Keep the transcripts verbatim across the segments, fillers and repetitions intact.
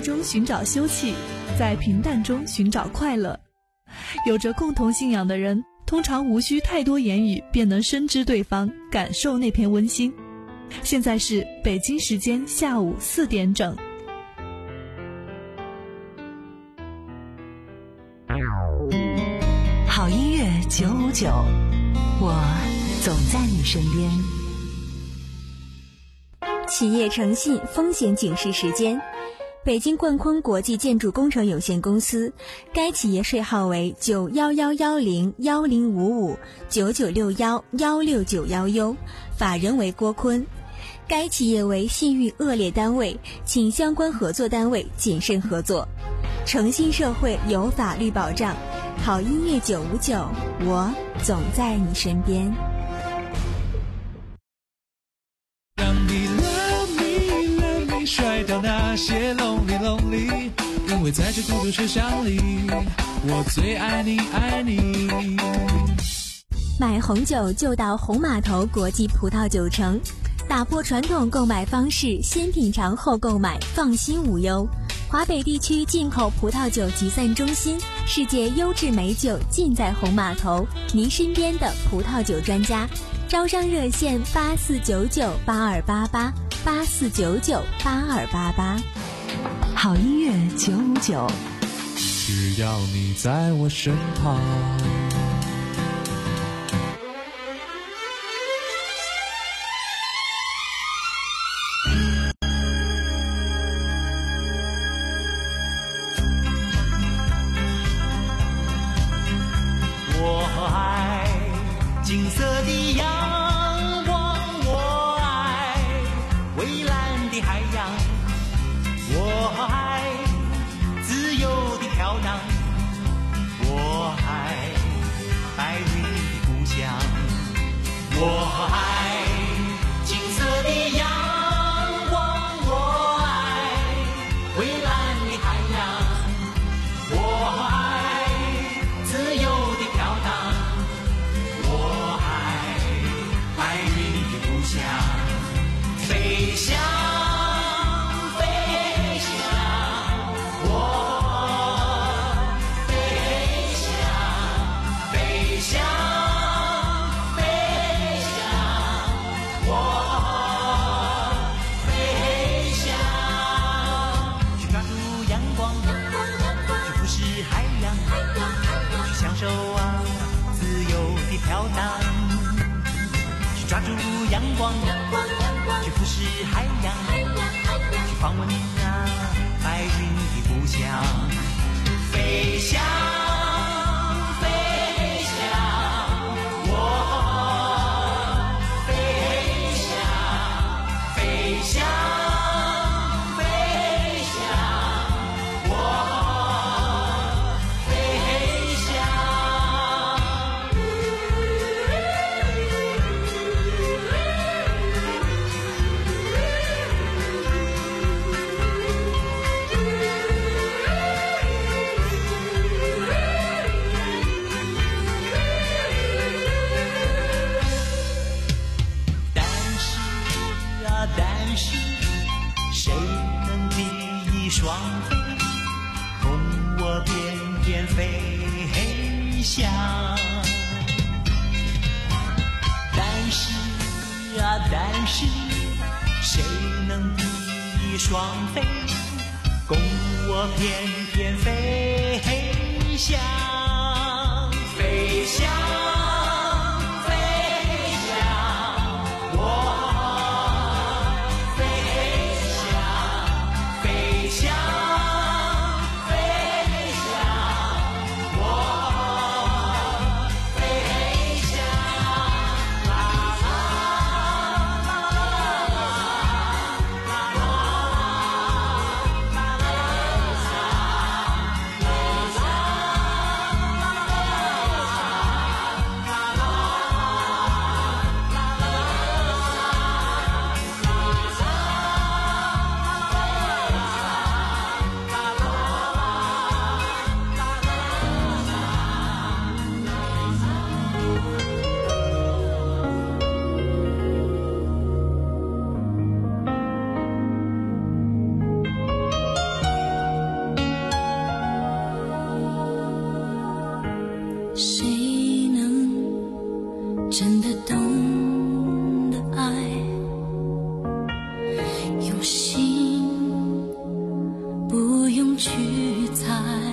中寻找休憩，在平淡中寻找快乐。有着共同信仰的人，通常无需太多言语便能深知对方，感受那片温馨。现在是北京时间下午四点整。 好音乐九五九，我总在你身边。 企业诚信风险警示时间。北京冠坤国际建筑工程有限公司，该企业税号为九幺幺幺零幺零五五九九六幺幺六九幺 U， 法人为郭坤。该企业为信誉恶劣单位，请相关合作单位谨慎合作。诚信社会有法律保障，好音乐九五九，我总在你身边。 甩掉那些 lonely lonely， 因为在这孤独车厢里，我最爱你爱你。 买红酒就到红码头国际葡萄酒城，打破传统购买方式，先品尝后购买，放心无忧。华北地区进口葡萄酒集散中心，世界优质美酒尽在红码头，您身边的葡萄酒专家。招商热线八四九九八二八八八四九九八二八八。 好音乐九五九， 只要你在我身旁。 我爱金色的阳光，我爱蔚蓝的海洋，我爱自由的飘荡，我爱白云的故乡，我爱金色的阳光，我爱蔚蓝的海洋，我爱自由的飘荡，我爱白云的故乡，飞翔飞翔，我飞翔飞翔飞翔，我飞翔，去抓住阳光，去俯视海洋，去享受啊自由的飘荡，去抓住阳光，去俯视海洋，去访问啊白云的故乡，飞翔飞翔，我飞翔飞翔飞翔，我飞翔。但是啊，但是谁能比翼双飞，供我翩翩飞翔？但是啊，但是谁能比翼双飞，供我翩翩飞翔？飞翔飞翔，我飞翔飞翔飞翔，我飞翔，啦啦啦啦啦啦啦啦啦啦。 真的懂得爱，用心不用去猜。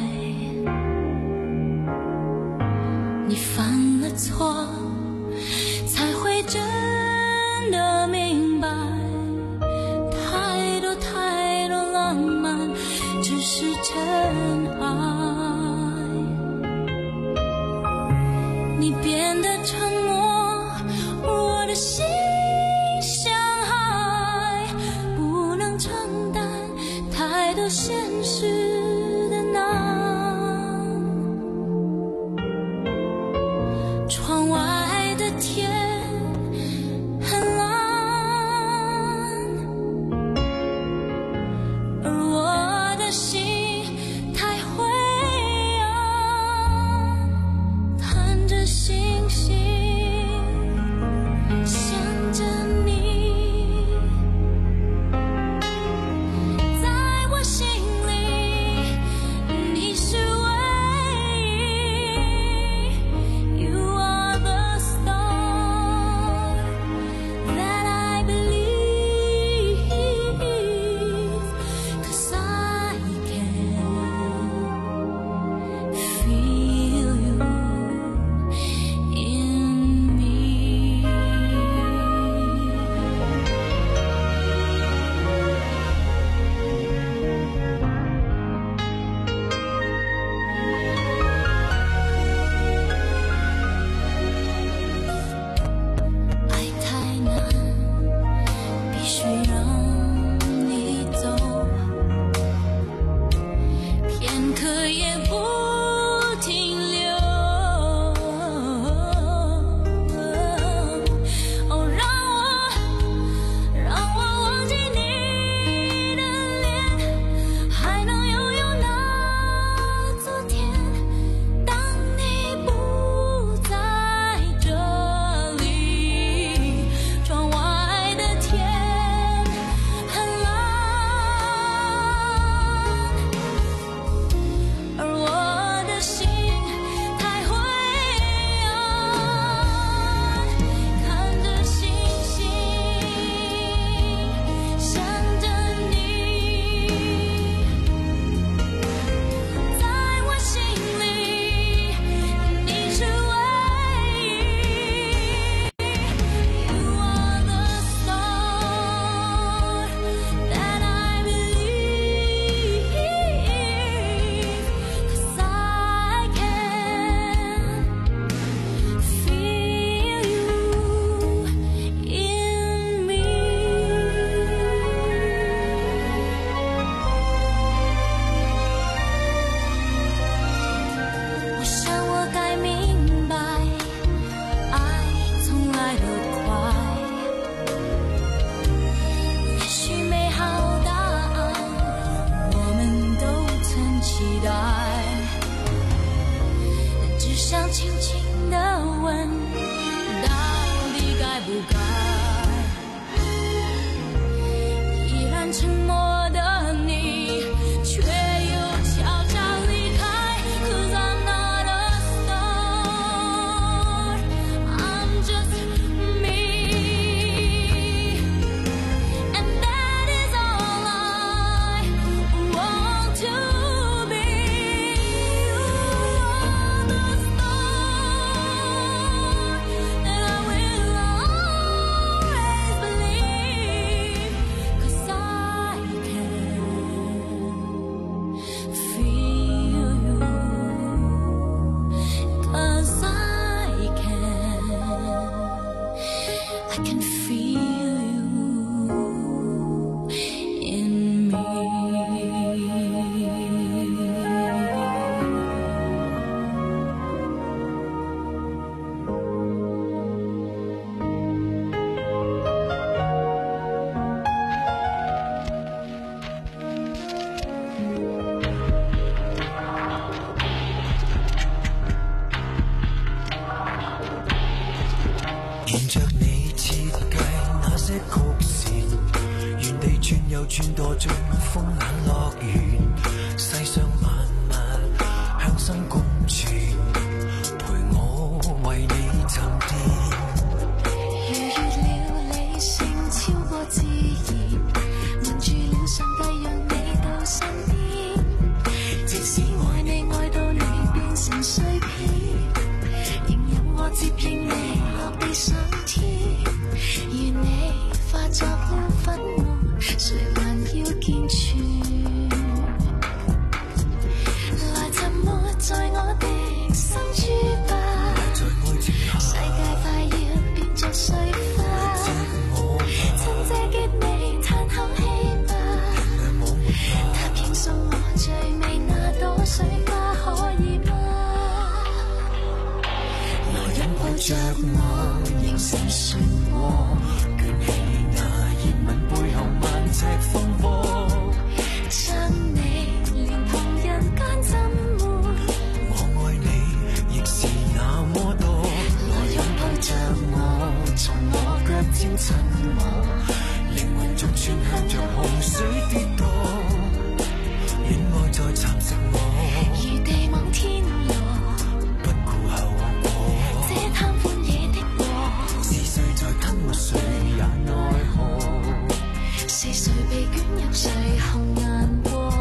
你犯了错，才会真的明白，太多太多浪漫只是真爱。你变得沉默，我的心像海，不能承担太多现实的难。窗外的天很蓝，而我的心太灰暗，看着星星，想着你，在我心里你是唯一。 You are the star that I believe, 'cause I can feel you in me. 爱太难，必须让你走，片刻也不停留。哦，让我，让我忘记你的脸，还能拥有那昨天。当你不在这里，窗外的天很蓝，而我的心太灰暗，看着星星，想着你，在我心里你是唯一。You are the star that I believe, 'cause I can feel you in me. 我想我该明白，爱从来得快，也许美好答案我们都曾期待，只想轻轻地问，到底该不该？依然沉默的你，却又悄悄离开。'Cause I'm not a star, I'm just me, and that is all I want to be. You are the star that I will always believe, 'cause I can feel you, 'cause I can, I can feel you in me. 沿着你設計那些曲線，原地轉又轉墮進風眼樂園，世上萬物向心共存，陪我為你沉澱。 你上天，如你化作了粉末，谁还要健全？来沉没在我的心珠吧，世界快要變作碎花，趁這結尾嘆口氣吧，答應送我最美那朵水花，可以嗎？來擁抱着我，形成漩渦，捲起那熱吻背後萬尺風波，將你連同人間浸沒。我愛你，亦是那麼多。來擁抱着我，從我腳尖親我，靈魂逐寸向着洪水跌墮，戀愛在蠶食我，如地網天羅，不顧後果。這貪歡野的禍，是誰在吞沒誰也奈何？是誰被捲入誰紅顏禍？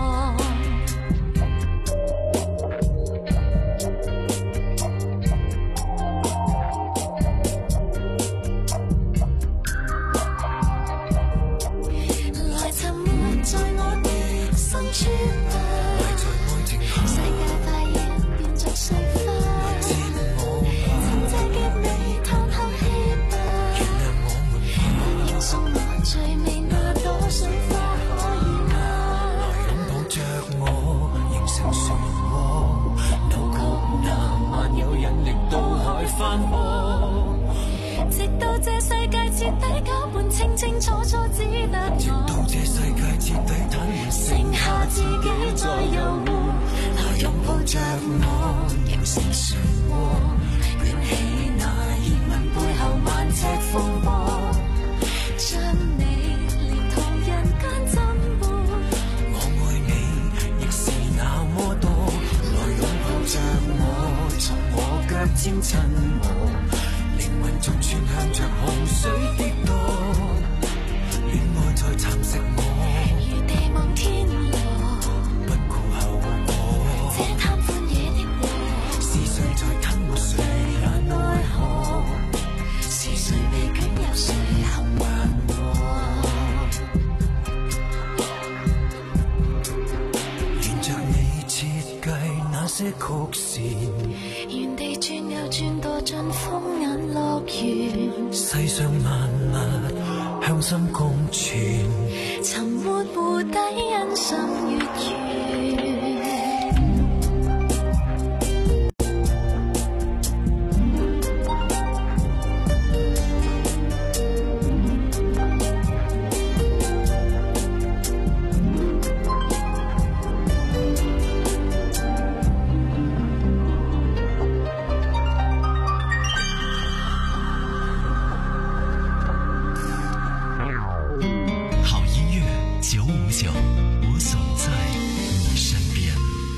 來沉沒在我的心珠吧，世界快要變作碎花，趁這結尾嘆口氣吧，答應送我最美那朵水花，可以嗎？來擁抱着我，形成漩渦，扭曲那萬有引力到海翻波，直到這世界徹底攪拌，清清楚楚只得我，直到這世界徹底癱瘓，剩下自己在遊湖。來擁抱着我，形成漩渦，捲起那熱吻背後萬尺風波，將你連同人間浸沒。我愛你，亦是那麼多。來擁抱着我，從我腳尖親我，靈魂逐寸向着洪水跌墮，戀愛在蠶食我，如地網天羅，不顧後果。這貪歡野的禍，是誰在吞沒誰也奈何？是誰被捲入誰紅顏禍？沿着你設計那些曲線，原地轉又轉墮進風眼樂園，世上萬物向心共存，沉沒湖底欣賞月圓。 好音乐九五九，我总在你身边。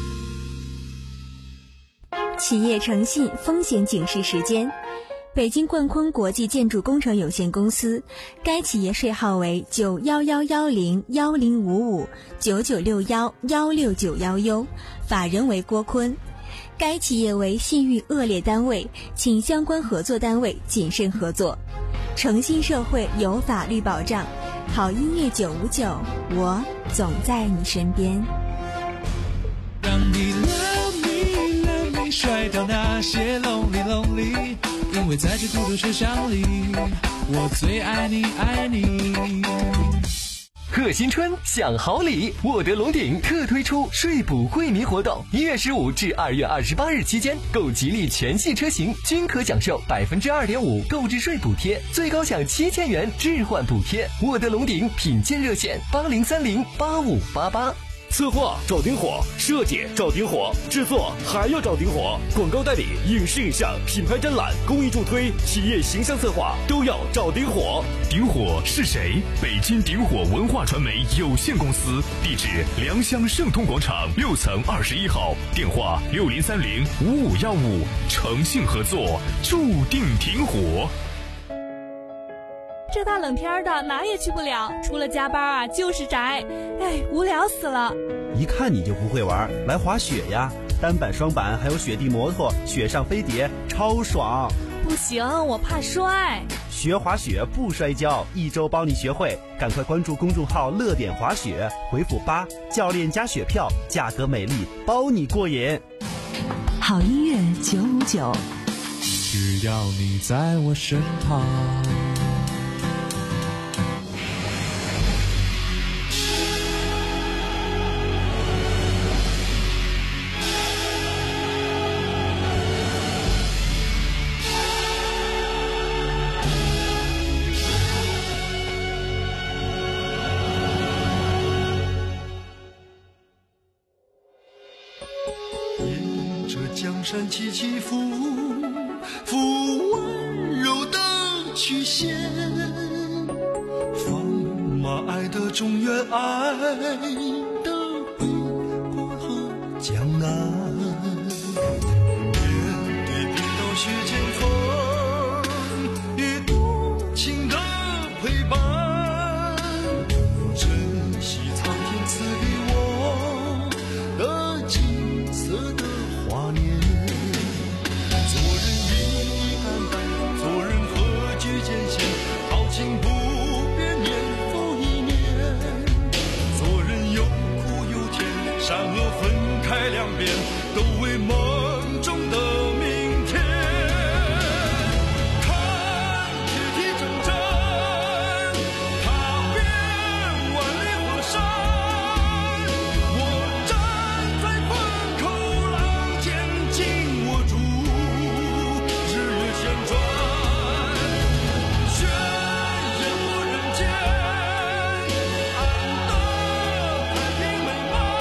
企业诚信风险警示时间。北京冠坤国际建筑工程有限公司，该企业税号为九幺幺幺零幺零五五九九六幺幺六九幺 U， 法人为郭坤。该企业为信誉恶劣单位，请相关合作单位谨慎合作。诚信社会有法律保障，好音乐九五九，我总在你身边。 让你 love me love me 甩掉那些 lonely lonely， 因为在这孤独车厢里，我最爱你爱你。 贺新春享好礼，沃德龙鼎特推出税补惠民活动，一月十五至二月二十八日期间，购吉利全系车型均可享受百分之二点五购置税补贴，最高享七千元置换补贴。沃德龙鼎品鉴热线八零三零八五八八。 策划找顶火，设计找顶火，制作还要找顶火，广告代理、影视影像、品牌展览、公益助推、企业形象策划都要找顶火。 顶火是谁？北京顶火文化传媒有限公司，地址良乡盛通广场六层二十一号，电话六零三零五五幺五，诚信合作，注定顶火。 这大冷天的哪也去不了，除了加班啊就是宅，哎，无聊死了。 一看你就不会玩，来滑雪呀，单板双板还有雪地摩托，雪上飞碟超爽。 不行，我怕摔。 学滑雪不摔跤，一周帮你学会。赶快关注公众号乐点滑雪，回复八，教练加雪票，价格美丽，包你过瘾。 好音乐九五九， 只要你在我身旁。 江山起起伏伏，温柔的曲线，放马爱的中原，爱的北国和江南，面对冰刀雪剑锋，与多情的陪伴，珍惜苍天赐给我的金色的华年。善恶分开两边，都为梦中的明天。看铁蹄铮铮，踏遍万里河山。我站在风口浪尖，紧握住日月旋转，宣言我人间安得太平美满。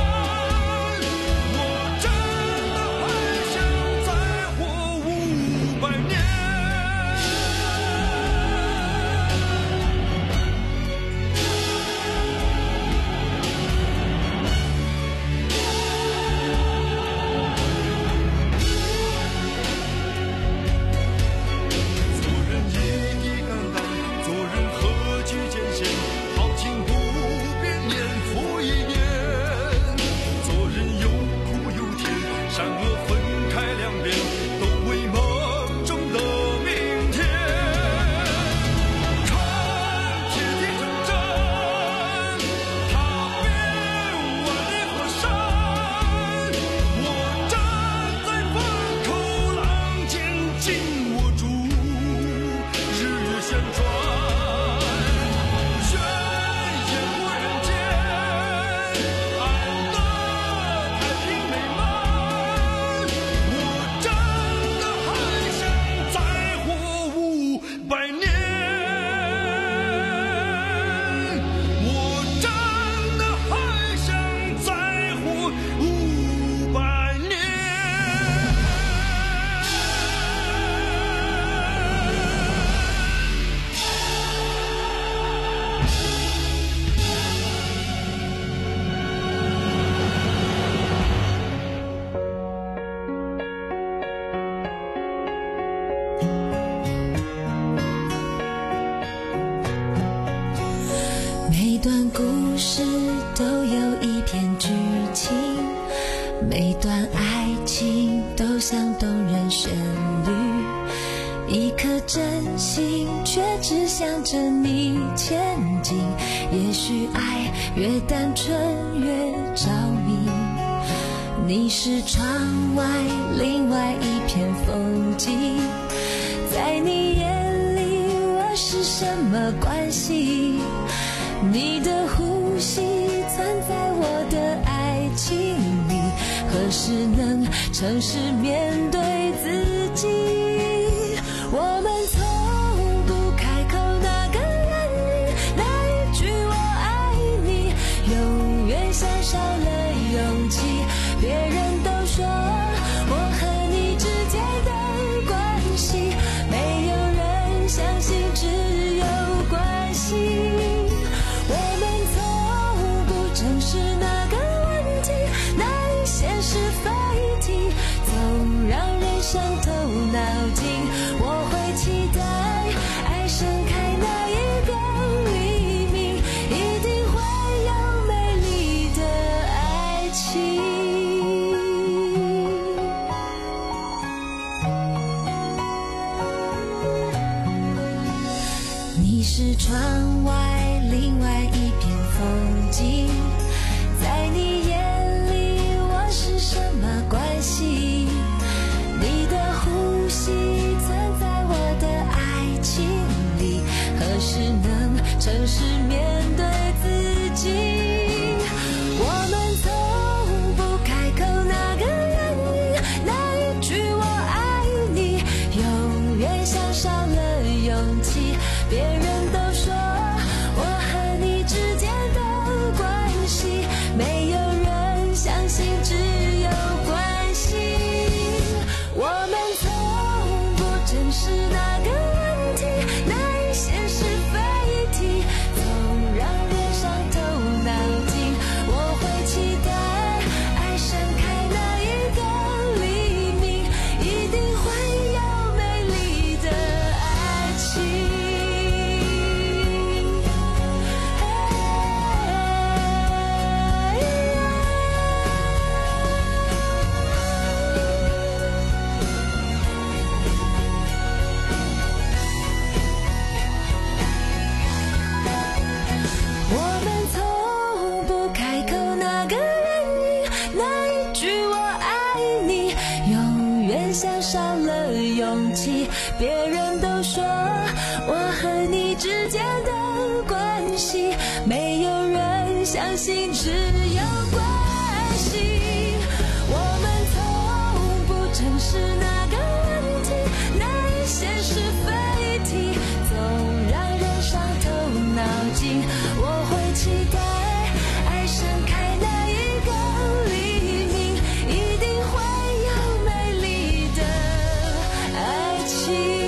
每段故事都有一篇剧情，每段爱情都像动人旋律，一颗真心却只想着你前进。也许爱越单纯越着迷，你是窗外另外一片风景，在你眼里我是什么关系？你的呼吸藏在我的爱情里，何时能诚实面对自己？我们从不开口那个言语，那一句我爱你，永远像少了勇气。别人都说我和你之间的关系，没有人相信只有关系。我们从不正视那个问题，那一些是非题，总让人伤透脑筋。 你是窗外另外一片风景，在你眼里我是什么关系？你的呼吸存在我的爱情里，何时能诚实面对自己？我们从不开口那个原因，那一句我爱你永远像少了勇气。别人都说我和你之间的关系，没有人相信，只有关系。我们从不正视那个问题，那一些是非题，总让人伤透脑筋。我会期待爱盛开那一个黎明，一定会有美丽的爱情。我们从不开口那个原因，那一句我爱你永远像少了勇气。别人都说我和你之间的关系，没有人相信，只有关系。我们从不正视那个问题，那一些是非题，总让人伤透脑筋。我会期待爱盛开那一个黎明，一定会有美丽的爱情。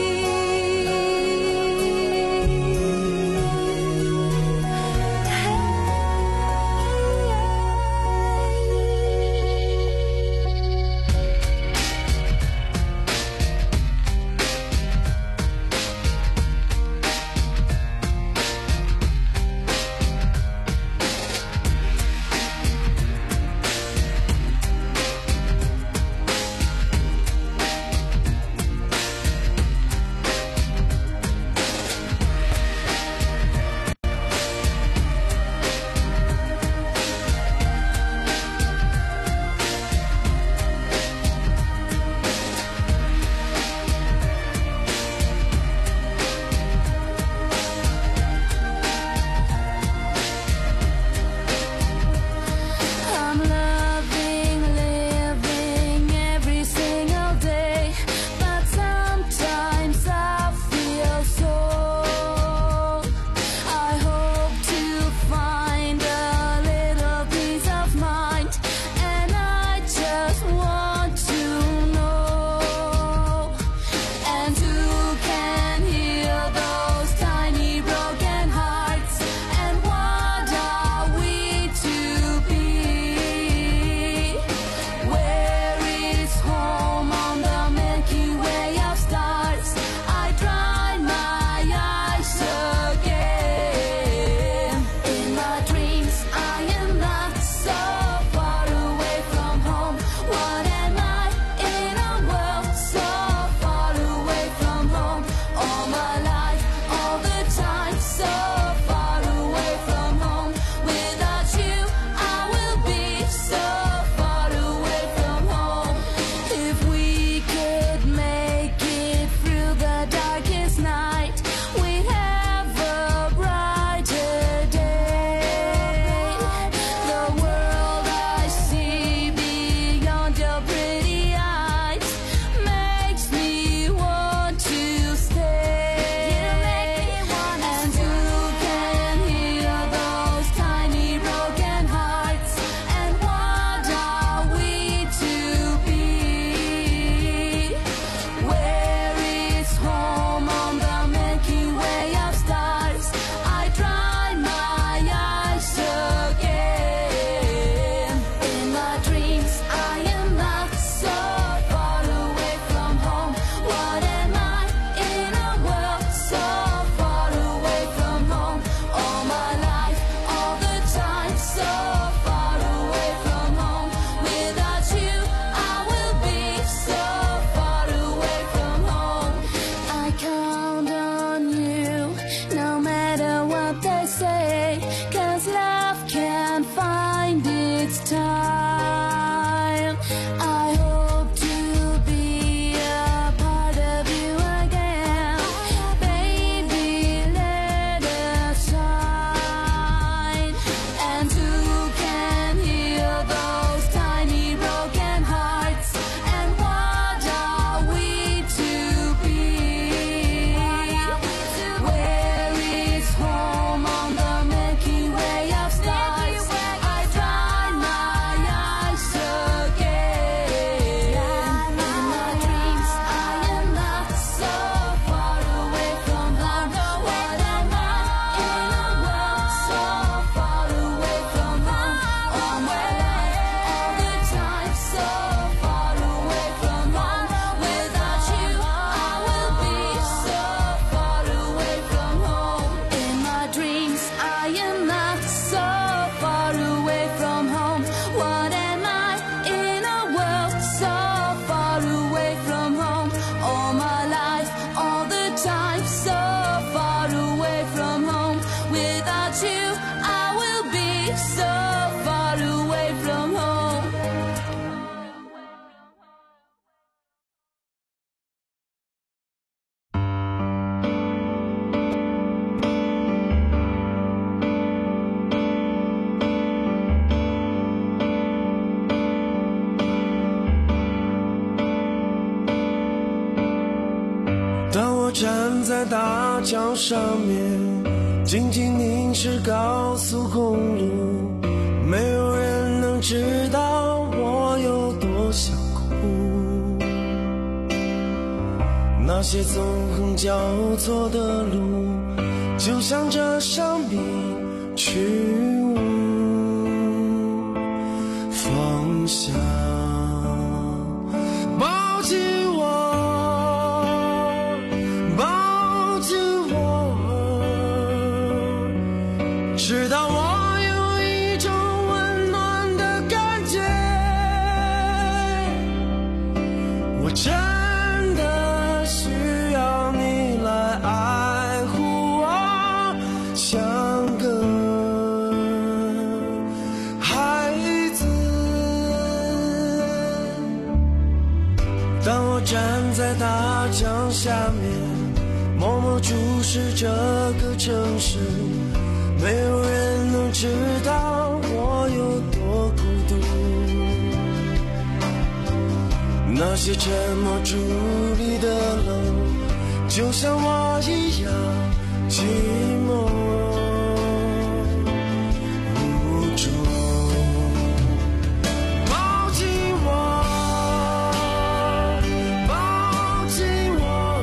大桥上面，静静凝视高速公路，没有人能知道我有多想哭。那些纵横交错的路，就像这生命去无方向。抱紧我，抱紧我，直到我有一种温暖的感觉。我真的需要你来爱护我，像个孩子。当我站在大江下面，默默注视这个城市，没有人能知道我有多孤独。那些沉默伫立的冷，就像我一样寂寞无助。抱紧我，抱紧我，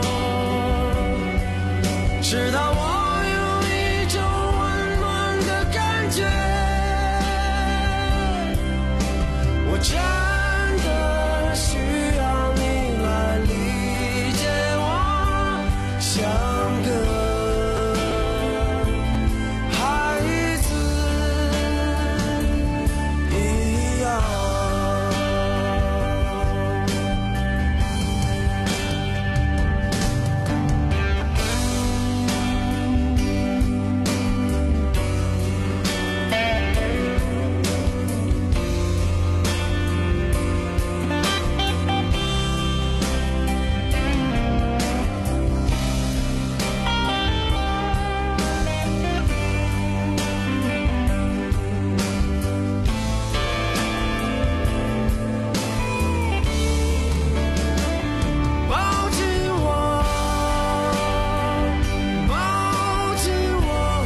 直到我有一种温暖的感觉。我真的需要你来理解我，像个孩子一样。抱紧我，抱紧我，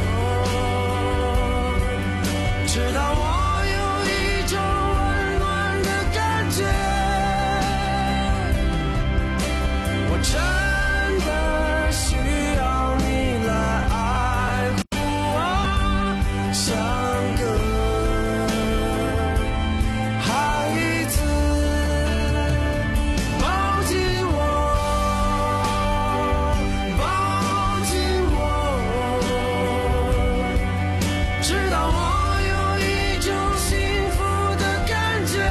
直到我有一种温暖的感觉。我真的需要你来爱护我，像个孩子。抱紧我，抱紧我，直到我有一种幸福的感觉。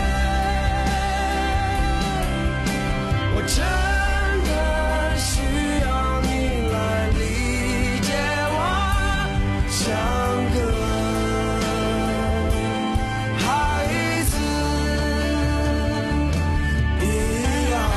我真的需要你来理解我，像个孩子一样。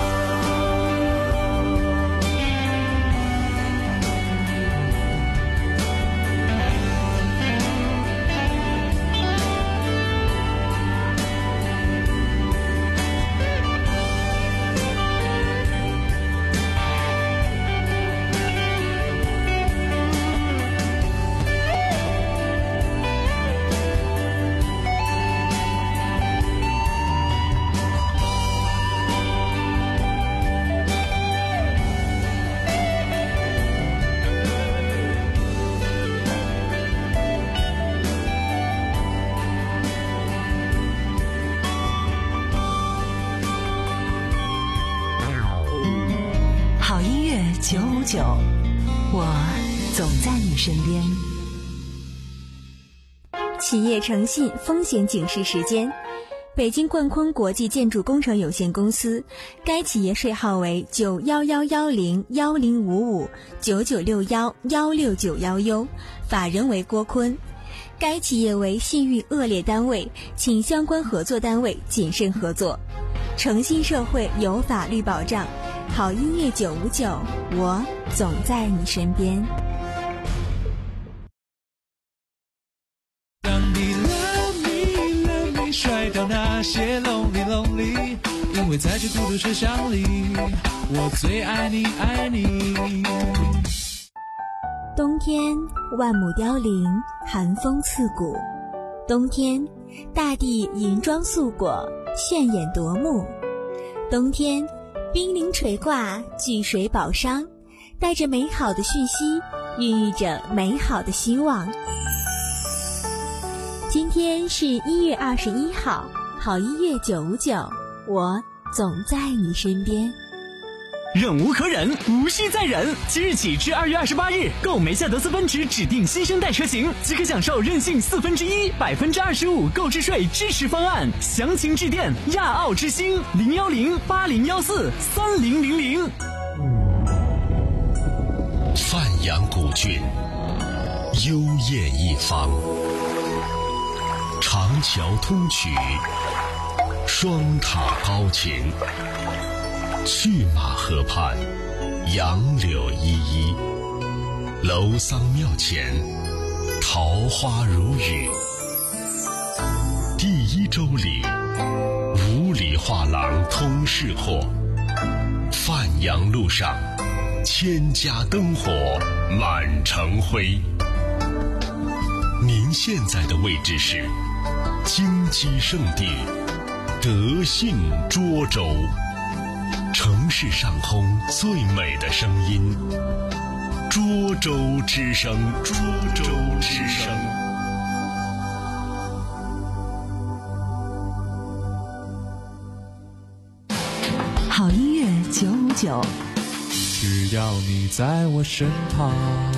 好音乐九五九，我总在你身边。 企业诚信风险警示时间。北京冠坤国际建筑工程有限公司，该企业税号为九幺幺幺零幺零五五九九六幺幺六九幺 U， 法人为郭坤。该企业为信誉恶劣单位，请相关合作单位谨慎合作。诚信社会有法律保障，好音乐九五九，我总在你身边。 让你 love me love me 甩掉那些 lonely lonely， 因为在这孤独车厢里，我最爱你爱你。 冬天万亩凋零，寒风刺骨。冬天大地银装素裹，炫眼夺目。冬天冰凌垂挂，聚水宝商，带着美好的讯息，孕育着美好的希望。今天是一月二十一号，好音乐九五九，我总在你身边。 忍无可忍，无需再忍。即日起至二月二十八日，购梅赛德斯奔驰指定新生代车型，即可享受任性四分之一、百分之二十五购置税支持方案。详情致电亚奥之星零幺零八零幺四三零零零。 范阳古郡，幽艳一方，长桥通衢，双塔高擎。去马河畔，杨柳依依，楼桑庙前，桃花如雨。第一周里，五里画廊通市货，范阳路上，千家灯火满城辉。您现在的位置是金鸡圣地德信涿州。城市上空最美的声音，涿州之声，涿州之声。 好音乐九五九， 只要你在我身旁。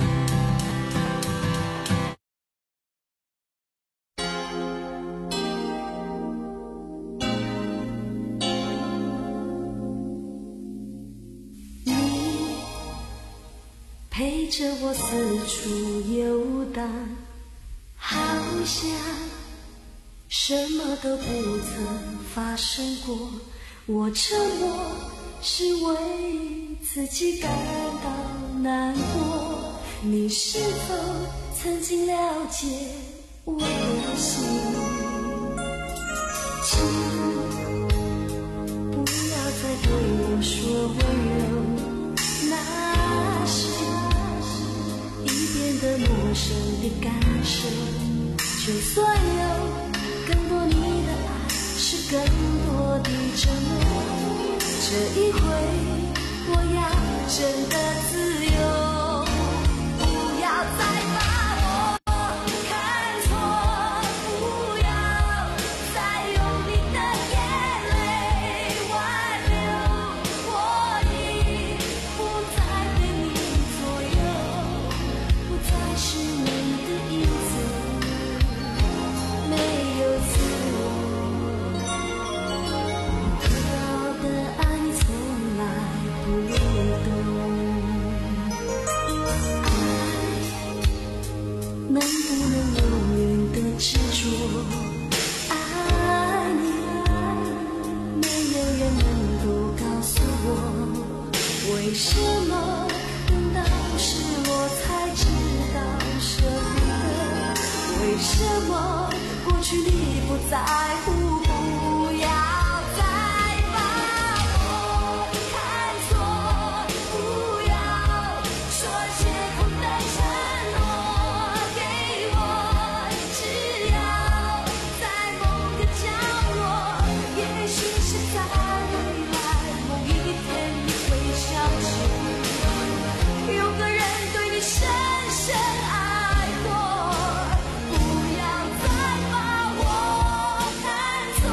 陪着我四处游荡，好像什么都不曾发生过。我沉默是为自己感到难过。你是否曾经了解我的心？请不要再对我说温柔，那是已变得陌生的感受。就算有更多你的爱，是更多的承诺，这一回我要真的自由，不要再把我看错，不要再用你的眼泪挽留，我已不再被你左右，不再是你的影子，没有自我，得到的爱你从来不懂。爱能不能永远的执着？爱你，没有人能够告诉我，为什么等到失落才知道舍不得？为什么过去你不在乎？不要再把我看错，不要说些空的承诺给我，只要在某个角落，也许是在未来某一天你会想起，有个人对你深深爱过。不要再把我看错，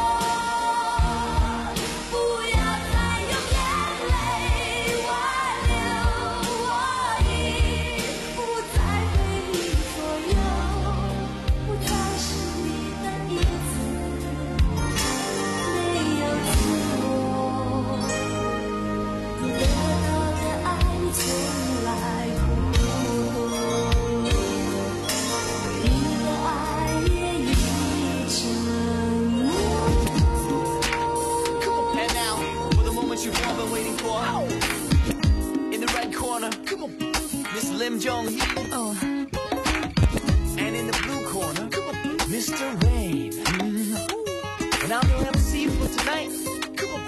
不要再用眼泪挽留，我已不再被你左右，不再是你的影子，没有自我，得到的爱你从来不懂，你的爱也已沉默。 And now, for the moment you've all been waiting for. In the red corner, come on, Miss Lim Jong-hee. Oh. And in the blue corner, come on, Mister Wayne. Mm. And I'm your M C for tonight. Come on,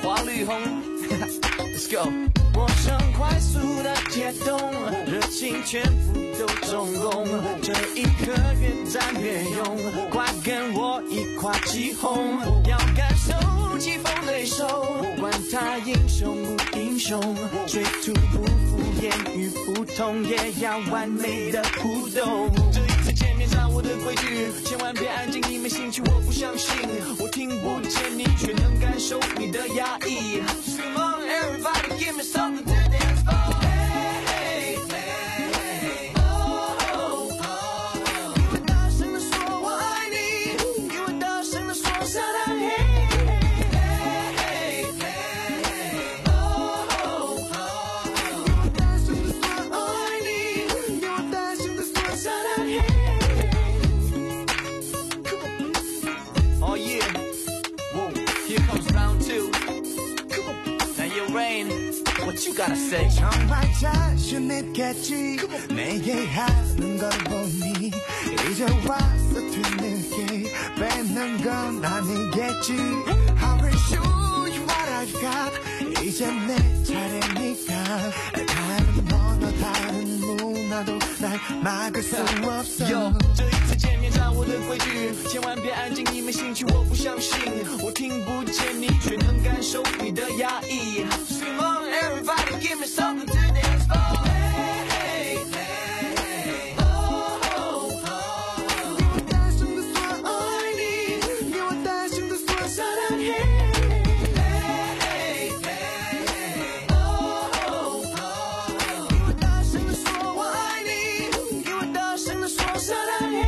黄绿红。Let's go。我想快速的解冻，热情全部都中共，这一刻越战越勇，快跟我一块起哄，要感受棋逢对手，管他英雄不英雄，水土不服，言语不同，也要完美的互动。这一次见面掌握的规矩，千万别安静，你没兴趣，我不相信，我听不见你，却能感受你的压抑。Come on, everybody, give me something to dance for. Hey, hey, hey, oh, oh, oh. 给我大声地说我爱你，给我大声地说撒旦嘿。Hey, hey, hey, oh, oh, oh. 给我大声地说我爱你，给我大声地说撒旦嘿。Oh yeah, whoa, here comes round two. Come on, now you rain. What you gotta say? 정말 자신 있겠지 내게 하는 걸 보니 이제 와서 뒤늦게 뺏는 건 아니겠지 I will show you what I've got 이제 내 차례니까 다른 언어 다른 문화도 날 막을 수 없어 Yo, 这一次见面掌握的规矩，千万别安静，你没兴趣，我不相信，我听不见你，却能感受你的压抑。Come on, everybody, give me something to dance for. Hey, hey, hey, oh, oh, oh. 给我大声地说我爱你，给我大声地说撒旦嘿。Hey, hey, hey, oh, oh, oh. 给我大声地说我爱你，给我大声地说撒旦嘿。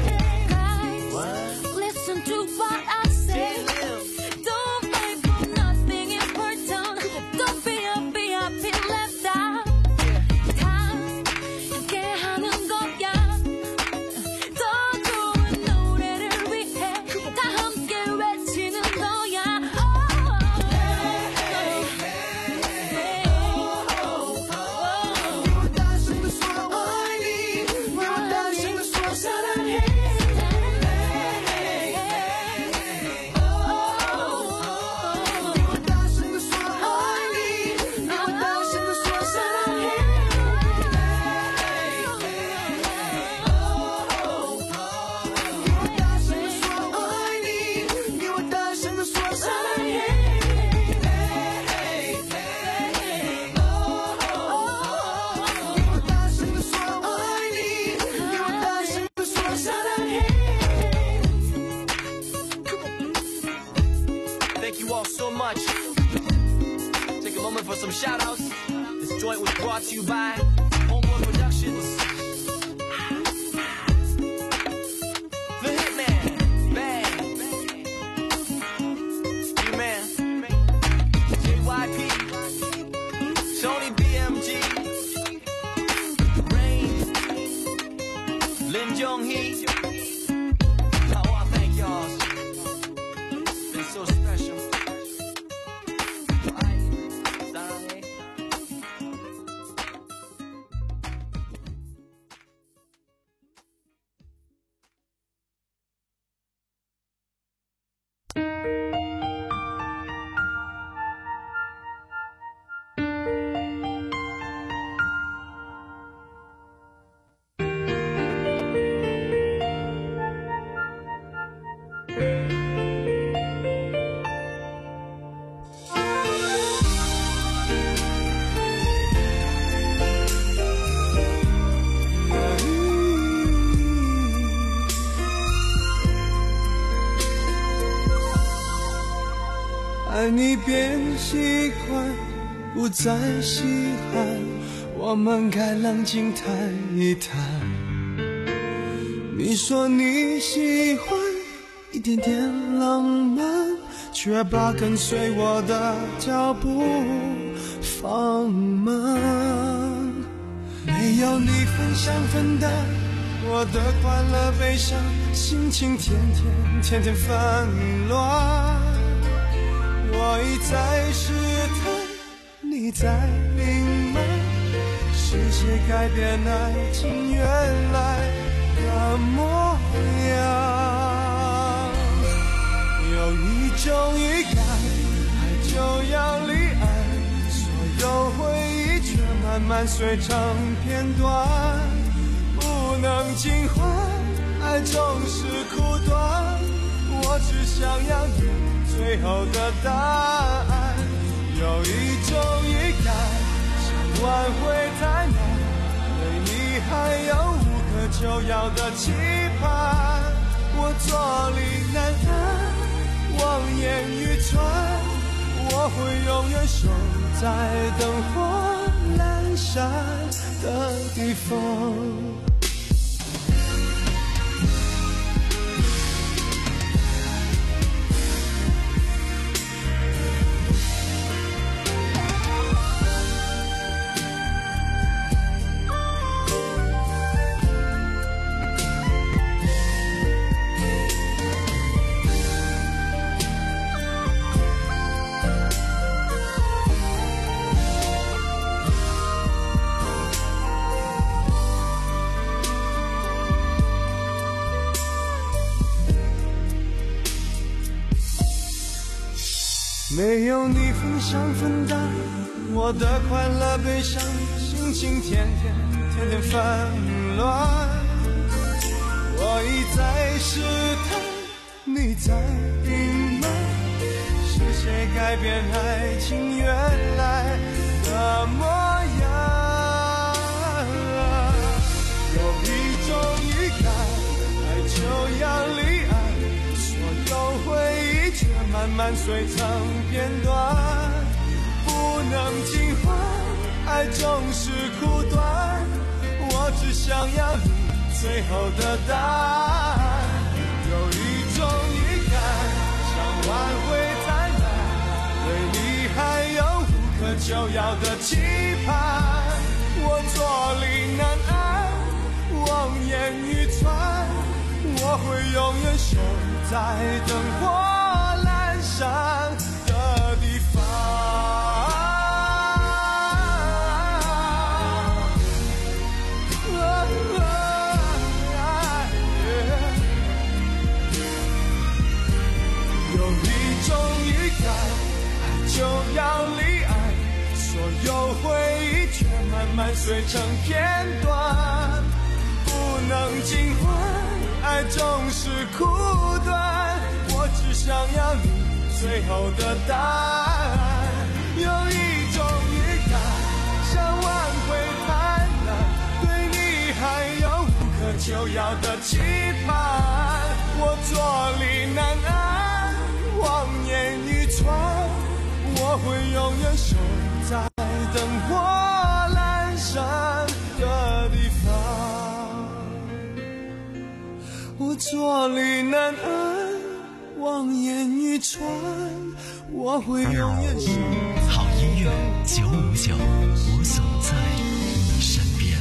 Guys, listen to what I say. Don't fight for nothing important. Don't be a V I P left out. 다 함께하는 거야. 더 좋은 노래를 위해 다 함께 외치는 거야. 给我大声地说我爱你，给我大声地说撒旦嘿。给我大声地说我爱你，给我大声地说撒旦嘿。给我大声地说我爱你，给我大声地说撒旦嘿。给我大声地说我爱你，给我大声地说撒旦嘿。Thank you all so much. Take a moment for some shout outs. This joint was brought to you by Homeboy Productions. The Hitman, Bang, U-Man, J Y P, Tony B M G, Rain, Lin Jong-hee. Oh, I thank y'all. It's been so special. 爱你变习惯，不再稀罕，我们该冷静谈一谈。你说你喜欢一点点浪漫，却把跟随我的脚步放慢。没有你分享分担我的快乐悲伤，心情天天天天纷乱。我一再试探，你在隐瞒，是谁改变爱情原来的模样？有一种预感，爱就就要离岸，所有回忆却慢慢碎成片段，不能尽欢，爱总是苦短，我只想要你最后的答案。有一种预感，想挽回太难，对你还有无可救药的期盼，我坐立难安，望眼欲穿，我会永远守在灯火阑珊的地方。没有你分享分担我的快乐悲伤，心情天天天天纷乱。我一再试探，你在隐瞒，是谁改变爱情原来的模样？有一种预感，爱就要离岸，所有回忆却慢慢碎成片段，不能尽欢，爱总是苦短，我只想要你最后的答案。有一种预感，想挽回太难，对你还有无可救药的期盼，我坐立难安，望眼欲穿，我会永远守在灯火阑珊的地方。有一种预感，爱就要离岸，所有回忆却慢慢碎成片段，不能尽欢，爱总是苦短，我只想要你最后的答案。有一种预感，想挽回太难，对你还有无可救药的期盼，我坐立难安，望眼欲穿，我会永远守在灯火阑珊的地方。我坐立难安，望眼欲穿，我会永远守在。 好音乐九五九，我总在你身边。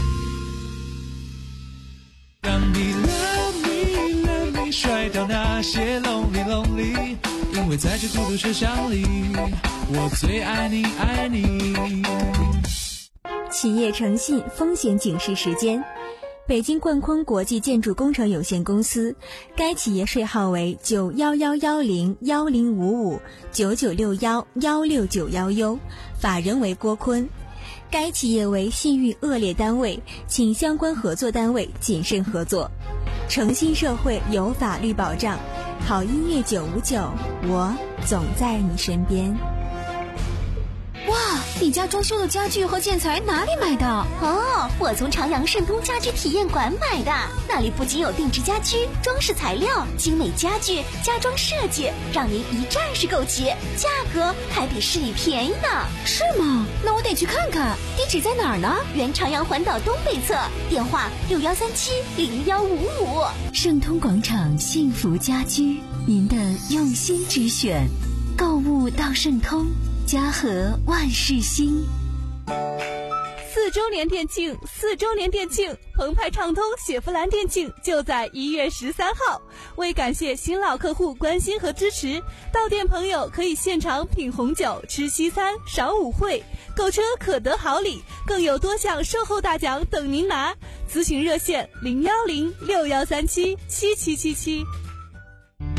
让你 love me love me 甩掉那些 lonely lonely， 因为在这孤独车厢里，我最爱你爱你。 企业诚信风险警示时间。北京冠坤国际建筑工程有限公司，该企业税号为九幺幺幺零幺零五五九九六幺幺六九幺 U， 法人为郭坤。该企业为信誉恶劣单位，请相关合作单位谨慎合作。诚信社会有法律保障，好音乐九五九，我总在你身边。 哇，你家装修的家具和建材哪里买的？ 哦，我从长阳盛通家居体验馆买的，那里不仅有定制家居、装饰材料、精美家具、家装设计，让您一站式购齐，价格还比市里便宜呢。 是吗？那我得去看看。地址在哪儿呢？ 原长阳环岛东北侧，电话六幺三七零幺五五。 盛通广场幸福家居，您的用心之选，购物到盛通。家和万事兴。 四周年店庆，四周年店庆，澎湃畅通雪佛兰店庆就在一月十三号。为感谢新老客户关心和支持，到店朋友可以现场品红酒、吃西餐、赏舞会，购车可得好礼，更有多项售后大奖等您拿。咨询热线零幺零六幺三七七七七七。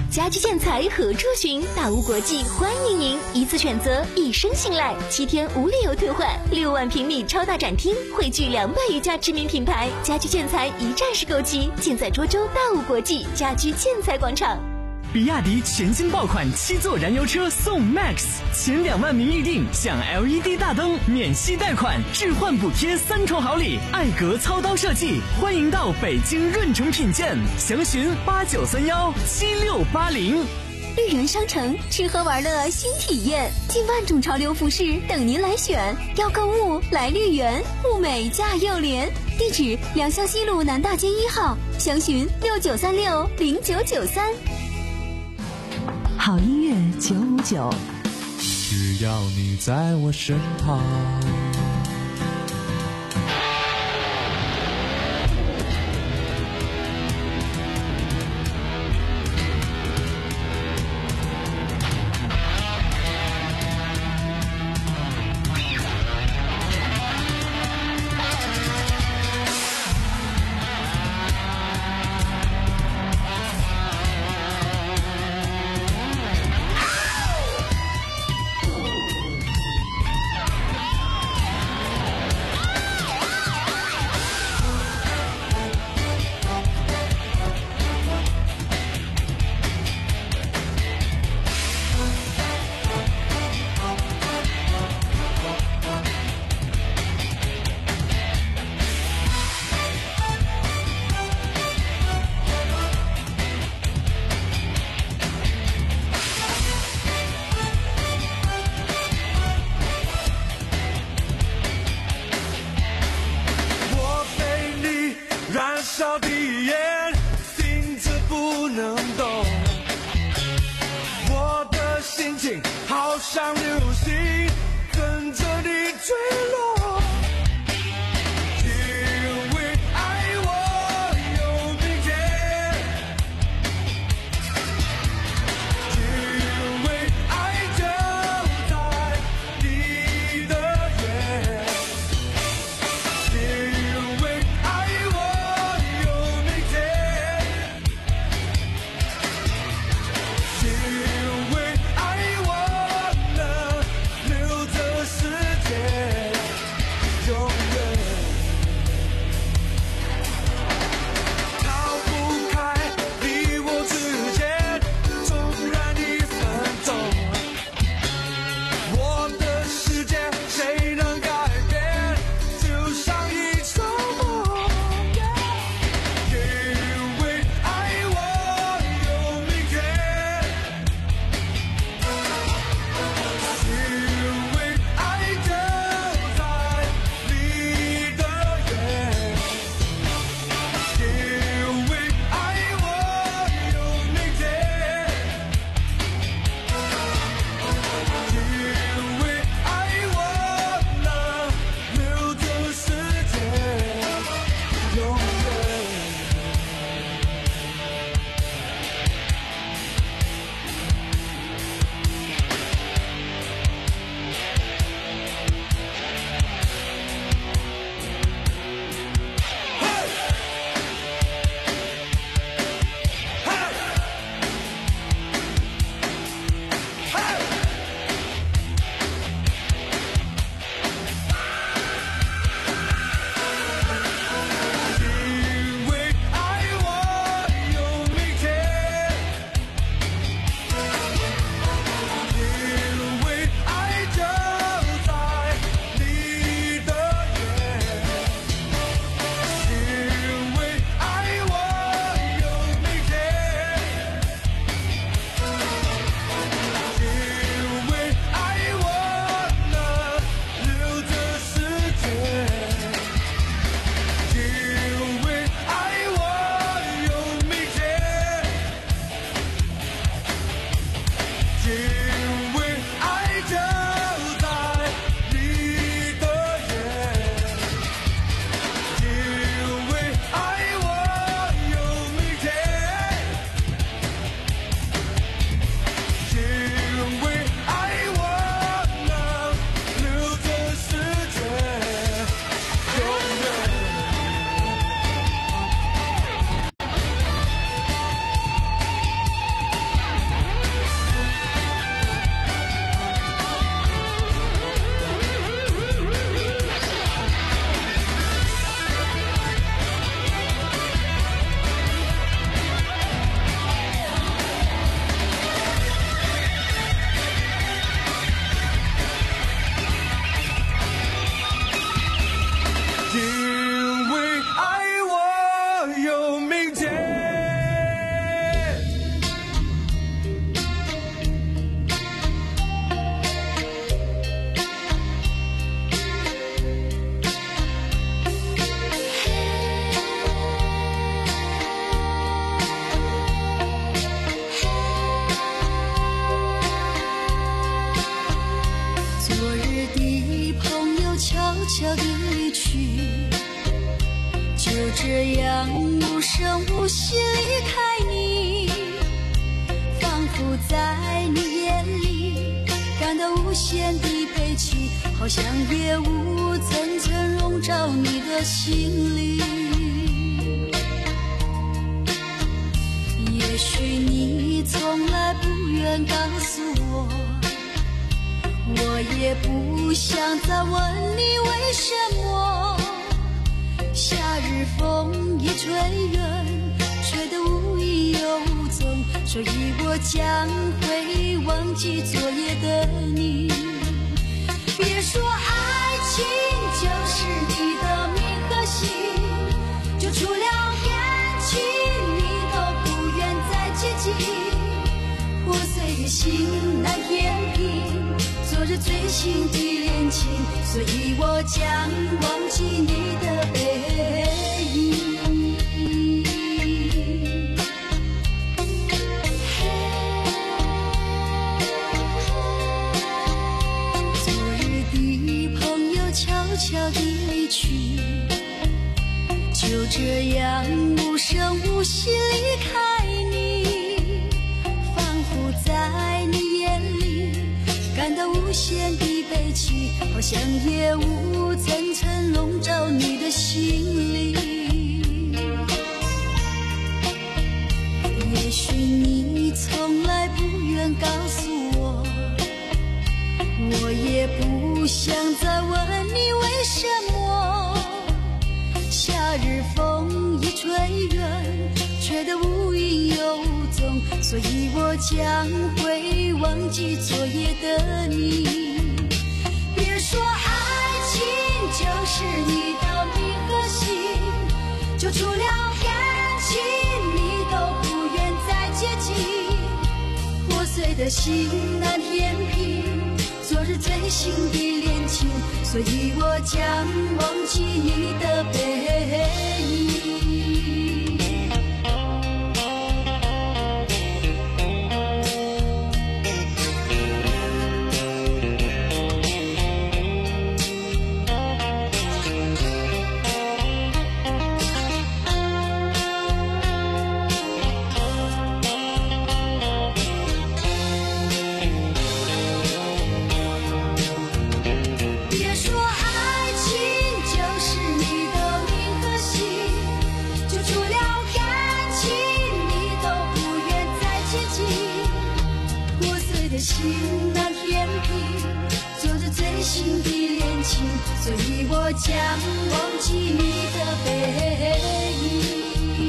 家居建材何处寻？大屋国际欢迎您，一次选择，一生信赖，七天无理由退换，六万平米超大展厅，汇聚两百余家知名品牌，家居建材一站式购齐，尽在涿州大屋国际家居建材广场。 比亚迪全新爆款七座燃油车送 Max， 前两万名预定享 L E D 大灯、免息贷款、置换补贴三重好礼，艾格操刀设计，欢迎到北京润城品鉴，详询八九三幺七六八零。 绿园商城吃喝玩乐新体验，近万种潮流服饰等您来选，要购物来绿园，物美价又廉。地址：良乡西路南大街一号，详询六九三六零九九三。 好音乐九五九， 只要你在我身旁。 烧的烟，钉子不能动。我的心情好像流星，跟着你坠落。因为爱我有明天，因为爱就在你的眼，因为爱我。因为爱我能这样无声无息离开你，仿佛在你眼里感到无限的悲戚，好像夜雾层层笼罩你的心里。也许你从来不愿告诉我，我也不想再问你为什么。夏日风一吹远，吹得无影又无踪，所以我将会忘记昨夜的你。别说爱情就是你的名和姓，就除了感情你都不愿再接近。破碎的心难填平昨日最新的恋情，所以我将忘记你的背影。昨日的朋友悄悄地离去，就这样无声无息离开你，仿佛在你眼里感到无限的悲戚，好像夜雾层层笼罩你的心里。也许你从来不愿告诉我，我也不想再问你为什么。夏日风一吹远，吹得无影又无踪，所以我将会忘记昨夜的你。别说爱情就是你的名和姓，就除了感情你都不愿再接近。破碎的心难填平昨日最新的恋情，所以我将忘记你的背影。心难填平昨日最新的恋情，所以我将忘记你的背影。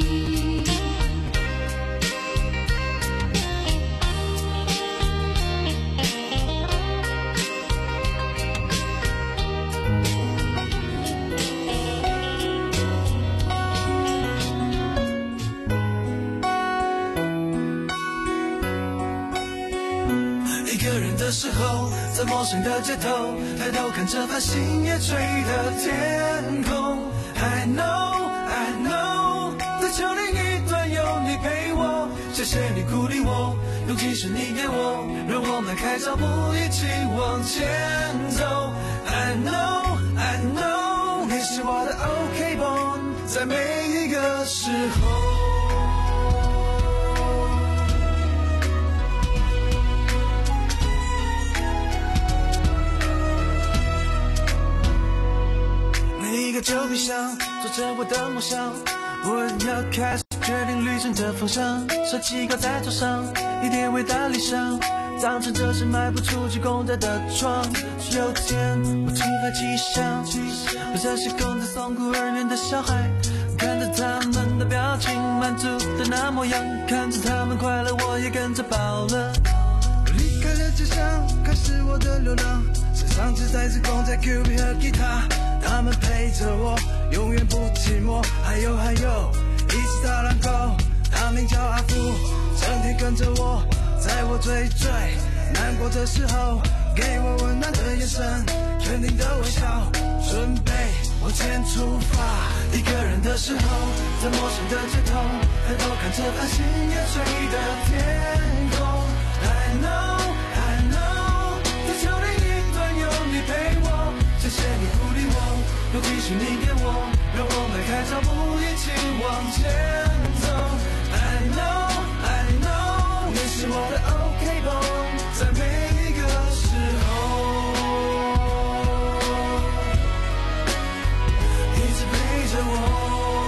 的时候，在陌生的街头，抬头看着繁星夜垂的天空。I know, I know， 在秋天一段有你陪我，谢谢你鼓励我，勇气是你给我，让我迈开脚步一起往前走。I know, I know， 你是我的 OK bone， 在每一个时候。一个旧皮箱做着我的梦想，我要开始决定旅程的方向，手机靠在桌上，一点伟大理想，当成这是迈不出去公仔的床。有天我突发奇想，我这些跟在送孤儿院的小孩，看着他们的表情满足的那模样，看着他们快乐我也跟着饱了。我离开了家乡，开始我的流浪，身上只带着公仔 Q B 和吉他，他们陪着我，永远不寂寞。还有还有，一只大狼狗，它名叫阿福，整天跟着我，在我最最难过的时候，给我温暖的眼神，肯定的微笑，准备往前出发。一个人的时候，在陌生的街头，抬头看着繁星夜垂的天空。I know, I know， 在秋天一段有你陪我，谢谢你鼓励我，勇气是你给我， 让我迈开脚步一起往前走。I know I know 你是我的 OK 绷，在每一个时候一直陪着我。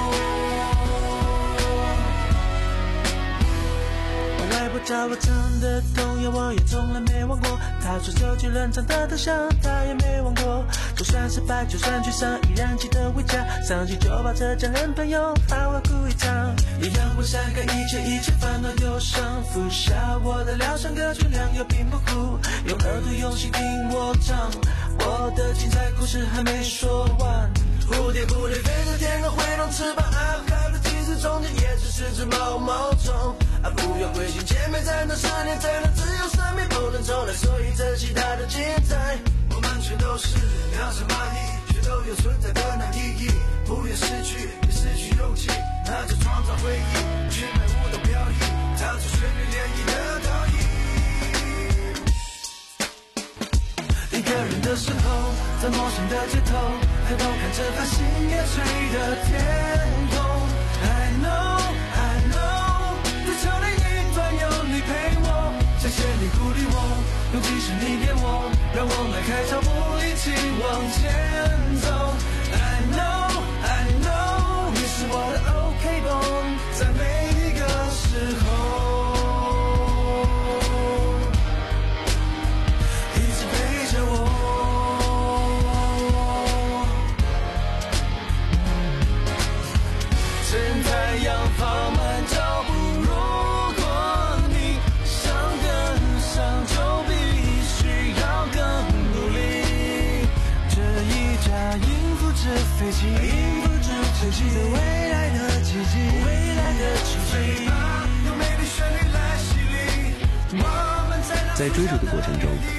我找我唱的童谣，我也从来没忘过。他说周杰伦唱的特像，他也没忘过。就算失败，就算沮丧，依然记得回家。上去就抱着家人朋友，好好哭一场。也让我晒干一切一切烦恼忧伤，服下我的疗伤歌曲，良药并不苦。用耳朵用心听我唱，我的精彩故事还没说完。蝴蝶蝴蝶飞在天空，挥动翅膀，啊，孩子其实中间也只是只毛毛虫。啊，不要灰心，前面才能十年，才能自由，生命不能重来，所以珍惜它的精彩。我们全都是渺小蚂蚁，却都有存在的那意义。不愿失去，别失去勇气，那就创造回忆，去买舞蹈表演，跳出旋律涟漪的倒影。一个人的时候，在陌生的街头，抬头看着繁星夜垂的天空。I know I know 地球另一端有你陪我，谢谢你鼓励我，勇气是你给我，让我迈开脚步一起往前走。I know I know 你是我的 OK 绷，在每一个时候一直陪着我。趁太阳放慢脚步，如果你想跟上，就必须要更努力。这一架应付着飞机，应付着晨曦的未来的奇迹，未来的奇迹。用美丽旋律来洗礼，我们在在追逐的过程中，